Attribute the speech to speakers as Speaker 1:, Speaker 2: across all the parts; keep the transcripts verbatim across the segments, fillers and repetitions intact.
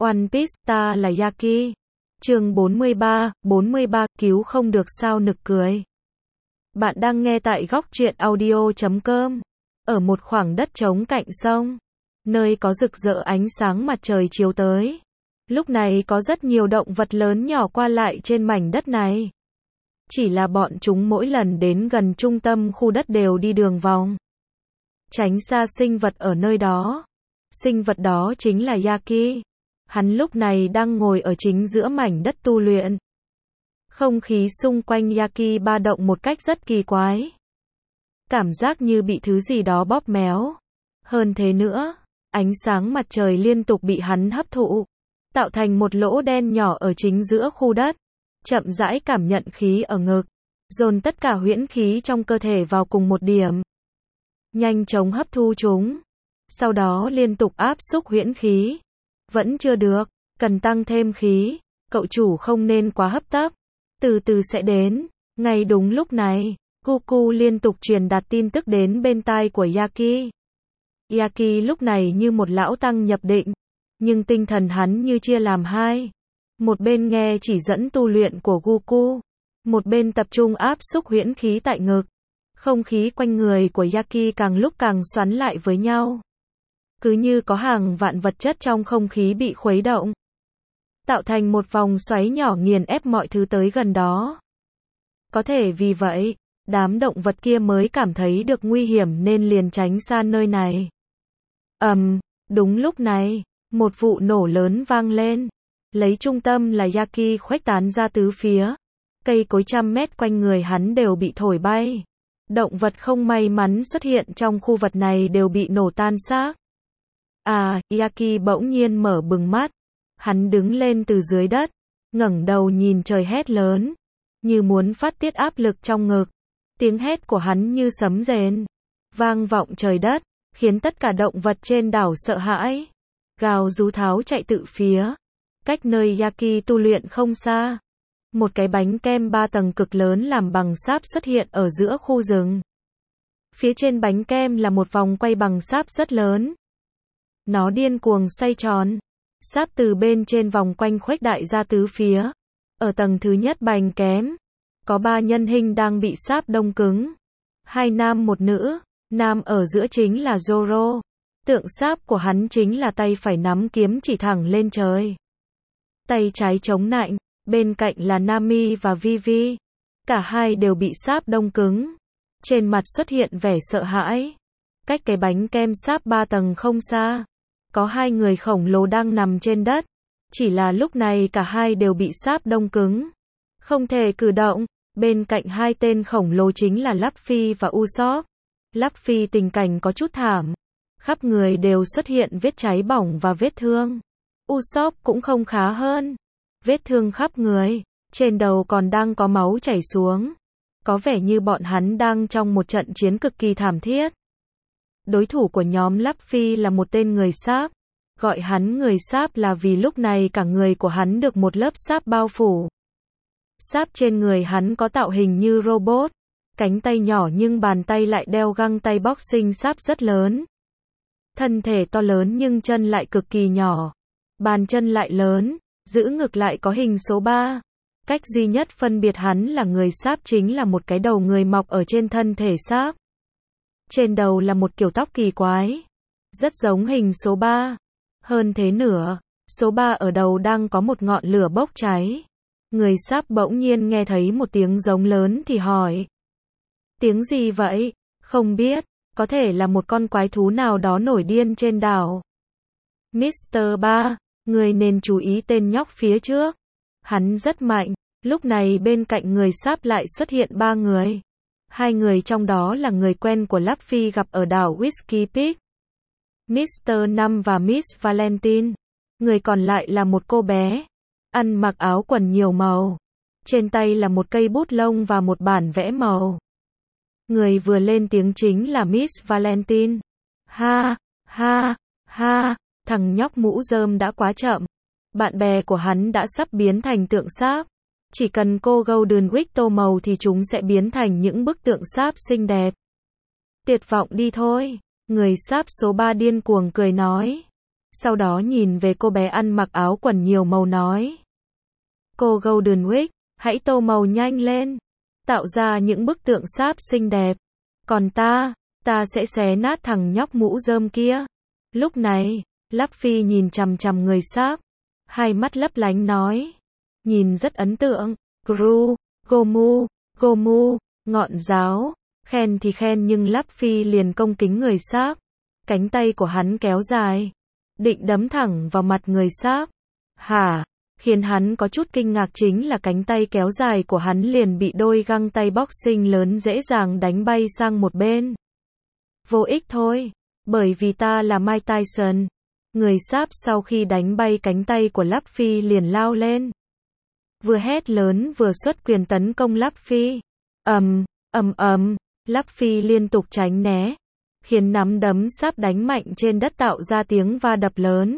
Speaker 1: One Piece, ta là Yaki. Chương bốn mươi ba, bốn mươi ba, cứu không được sao nực cười. Bạn đang nghe tại góc truyện audio chấm com. Ở một khoảng đất trống cạnh sông, nơi có rực rỡ ánh sáng mặt trời chiếu tới. Lúc này có rất nhiều động vật lớn nhỏ qua lại trên mảnh đất này. Chỉ là bọn chúng mỗi lần đến gần trung tâm khu đất đều đi đường vòng, tránh xa sinh vật ở nơi đó. Sinh vật đó chính là Yaki. Hắn lúc này đang ngồi ở chính giữa mảnh đất tu luyện. Không khí xung quanh Yaki ba động một cách rất kỳ quái. Cảm giác như bị thứ gì đó bóp méo. Hơn thế nữa, ánh sáng mặt trời liên tục bị hắn hấp thụ, tạo thành một lỗ đen nhỏ ở chính giữa khu đất. Chậm rãi cảm nhận khí ở ngực, dồn tất cả huyễn khí trong cơ thể vào cùng một điểm. Nhanh chóng hấp thu chúng. Sau đó liên tục áp xúc huyễn khí. Vẫn chưa được, cần tăng thêm khí. Cậu chủ không nên quá hấp tấp. Từ từ sẽ đến. Ngay đúng lúc này, Goku liên tục truyền đạt tin tức đến bên tai của Yaki. Yaki lúc này như một lão tăng nhập định, nhưng tinh thần hắn như chia làm hai. Một bên nghe chỉ dẫn tu luyện của Goku, một bên tập trung áp xúc huyễn khí tại ngực. Không khí quanh người của Yaki càng lúc càng xoắn lại với nhau. Cứ như có hàng vạn vật chất trong không khí bị khuấy động, tạo thành một vòng xoáy nhỏ nghiền ép mọi thứ tới gần đó. Có thể vì vậy, đám động vật kia mới cảm thấy được nguy hiểm nên liền tránh xa nơi này. Ầm, um, đúng lúc này, một vụ nổ lớn vang lên. Lấy trung tâm là Yaki khuếch tán ra tứ phía. Cây cối trăm mét quanh người hắn đều bị thổi bay. Động vật không may mắn xuất hiện trong khu vực này đều bị nổ tan xác. À, Yaki bỗng nhiên mở bừng mắt. Hắn đứng lên từ dưới đất, ngẩng đầu nhìn trời hét lớn, như muốn phát tiết áp lực trong ngực. Tiếng hét của hắn như sấm rền, vang vọng trời đất, khiến tất cả động vật trên đảo sợ hãi. Gào rú tháo chạy tự phía. Cách nơi Yaki tu luyện không xa, một cái bánh kem ba tầng cực lớn làm bằng sáp xuất hiện ở giữa khu rừng. Phía trên bánh kem là một vòng quay bằng sáp rất lớn. Nó điên cuồng xoay tròn. Sáp từ bên trên vòng quanh khuếch đại ra tứ phía. Ở tầng thứ nhất bánh kem, có ba nhân hình đang bị sáp đông cứng. Hai nam một nữ, nam ở giữa chính là Zoro. Tượng sáp của hắn chính là tay phải nắm kiếm chỉ thẳng lên trời. Tay trái chống nạnh, bên cạnh là Nami và Vivi. Cả hai đều bị sáp đông cứng. Trên mặt xuất hiện vẻ sợ hãi. Cách cái bánh kem sáp ba tầng không xa, có hai người khổng lồ đang nằm trên đất. Chỉ là lúc này cả hai đều bị sáp đông cứng, không thể cử động. Bên cạnh hai tên khổng lồ chính là Luffy và Usopp. Luffy tình cảnh có chút thảm. Khắp người đều xuất hiện vết cháy bỏng và vết thương. Usopp cũng không khá hơn. Vết thương khắp người, trên đầu còn đang có máu chảy xuống. Có vẻ như bọn hắn đang trong một trận chiến cực kỳ thảm thiết. Đối thủ của nhóm Luffy là một tên người sáp. Gọi hắn người sáp là vì lúc này cả người của hắn được một lớp sáp bao phủ. Sáp trên người hắn có tạo hình như robot. Cánh tay nhỏ nhưng bàn tay lại đeo găng tay boxing sáp rất lớn. Thân thể to lớn nhưng chân lại cực kỳ nhỏ. Bàn chân lại lớn, giữ ngực lại có hình số ba. Cách duy nhất phân biệt hắn là người sáp chính là một cái đầu người mọc ở trên thân thể sáp. Trên đầu là một kiểu tóc kỳ quái, rất giống hình số ba. Hơn thế nữa, số ba ở đầu đang có một ngọn lửa bốc cháy. Người sáp bỗng nhiên nghe thấy một tiếng giống lớn thì hỏi. Tiếng gì vậy? Không biết, có thể là một con quái thú nào đó nổi điên trên đảo. mít tơ ba, người nên chú ý tên nhóc phía trước. Hắn rất mạnh. Lúc này bên cạnh người sáp lại xuất hiện ba người. Hai người trong đó là người quen của Luffy gặp ở đảo Whiskey Peak, mít tơ năm và Miss Valentine. Người còn lại là một cô bé, ăn mặc áo quần nhiều màu. Trên tay là một cây bút lông và một bản vẽ màu. Người vừa lên tiếng chính là Miss Valentine. Ha, ha, ha, thằng nhóc mũ rơm đã quá chậm. Bạn bè của hắn đã sắp biến thành tượng sáp. Chỉ cần cô Golden Wick tô màu thì chúng sẽ biến thành những bức tượng sáp xinh đẹp. Tuyệt vọng đi thôi. Người sáp số ba điên cuồng cười nói. sau đó nhìn về cô bé ăn mặc áo quần nhiều màu nói. Cô Golden Week, hãy tô màu nhanh lên, tạo ra những bức tượng sáp xinh đẹp. Còn ta, ta sẽ xé nát thằng nhóc mũ rơm kia. Lúc này, Luffy nhìn chằm chằm người sáp, hai mắt lấp lánh nói. Nhìn rất ấn tượng. Gru, Gomu, Gomu, ngọn giáo, khen thì khen nhưng Luffy liền công kính người sáp. Cánh tay của hắn kéo dài, định đấm thẳng vào mặt người sáp. Hả? Khiến hắn có chút kinh ngạc chính là cánh tay kéo dài của hắn liền bị đôi găng tay boxing lớn dễ dàng đánh bay sang một bên. Vô ích thôi, bởi vì ta là Mike Tyson. Người sáp sau khi đánh bay cánh tay của Luffy liền lao lên. Vừa hét lớn vừa xuất quyền tấn công Luffy. Ầm, ầm ầm, Luffy liên tục tránh né, khiến nắm đấm sáp đánh mạnh trên đất tạo ra tiếng va đập lớn.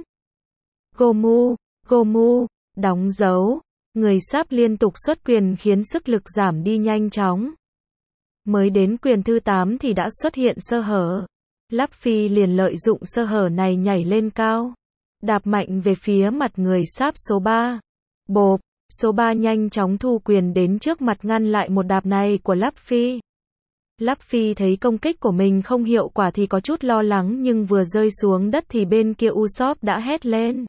Speaker 1: Gomu, Gomu, đóng dấu, người sáp liên tục xuất quyền khiến sức lực giảm đi nhanh chóng. Mới đến quyền thứ tám thì đã xuất hiện sơ hở. Luffy liền lợi dụng sơ hở này nhảy lên cao, đạp mạnh về phía mặt người sáp số ba. Bộp, số ba nhanh chóng thu quyền đến trước mặt ngăn lại một đạp này của Luffy. Luffy thấy công kích của mình không hiệu quả thì có chút lo lắng nhưng vừa rơi xuống đất thì bên kia Usopp đã hét lên.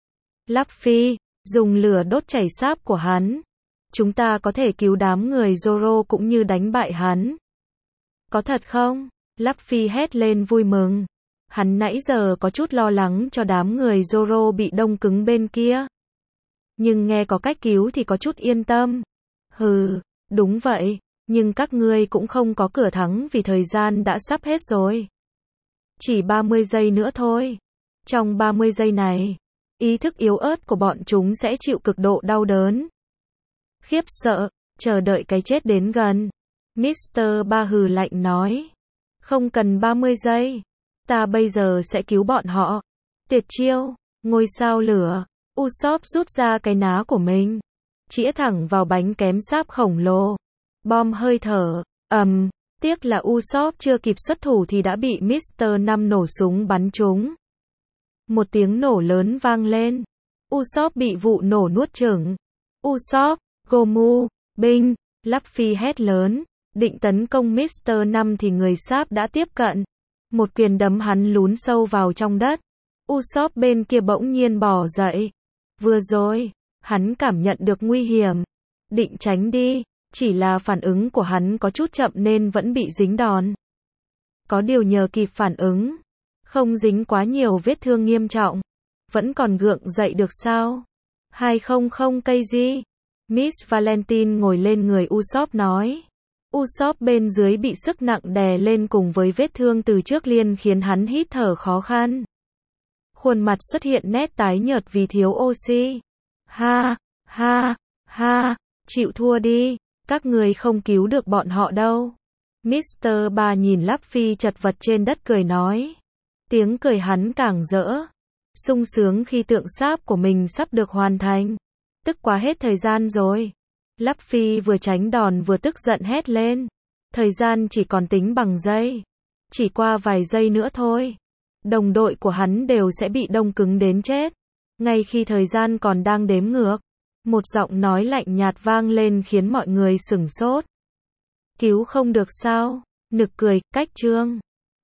Speaker 1: Luffy, dùng lửa đốt chảy sáp của hắn. Chúng ta có thể cứu đám người Zoro cũng như đánh bại hắn. Có thật không? Luffy hét lên vui mừng. Hắn nãy giờ có chút lo lắng cho đám người Zoro bị đông cứng bên kia. Nhưng nghe có cách cứu thì có chút yên tâm. Hừ, đúng vậy, nhưng các ngươi cũng không có cửa thắng vì thời gian đã sắp hết rồi. Chỉ ba mươi giây nữa thôi. Trong ba mươi giây này, ý thức yếu ớt của bọn chúng sẽ chịu cực độ đau đớn. Khiếp sợ, chờ đợi cái chết đến gần. mít tơ Ba hừ lạnh nói. Không cần ba mươi giây. Ta bây giờ sẽ cứu bọn họ. Tuyệt chiêu, ngôi sao lửa. Usopp rút ra cái ná của mình, chĩa thẳng vào bánh kém sáp khổng lồ. Bom hơi thở, ầm, um, tiếc là Usopp chưa kịp xuất thủ thì đã bị mít tơ Năm nổ súng bắn trúng. Một tiếng nổ lớn vang lên. Usopp bị vụ nổ nuốt chửng. Usopp, Gomu, binh, Luffy hét lớn, định tấn công mít tơ Năm thì người sáp đã tiếp cận. Một quyền đấm hắn lún sâu vào trong đất. Usopp bên kia bỗng nhiên bò dậy. Vừa rồi, hắn cảm nhận được nguy hiểm. Định tránh đi, chỉ là phản ứng của hắn có chút chậm nên vẫn bị dính đòn. Có điều nhờ kịp phản ứng, không dính quá nhiều vết thương nghiêm trọng, vẫn còn gượng dậy được sao? hai trăm cây gì? Miss Valentine ngồi lên người Usopp nói. Usopp bên dưới bị sức nặng đè lên cùng với vết thương từ trước liên khiến hắn hít thở khó khăn. Khuôn mặt xuất hiện nét tái nhợt vì thiếu oxy. Ha, ha, ha, chịu thua đi, các người không cứu được bọn họ đâu. mít tơ Ba nhìn Luffy chật vật trên đất cười nói. Tiếng cười hắn càng rỡ, sung sướng khi tượng sáp của mình sắp được hoàn thành. Tức quá hết thời gian rồi. Luffy vừa tránh đòn vừa tức giận hét lên. Thời gian chỉ còn tính bằng giây. Chỉ qua vài giây nữa thôi. Đồng đội của hắn đều sẽ bị đông cứng đến chết. Ngay khi thời gian còn đang đếm ngược, một giọng nói lạnh nhạt vang lên khiến mọi người sửng sốt. Cứu không được sao? Nực cười, cách chương.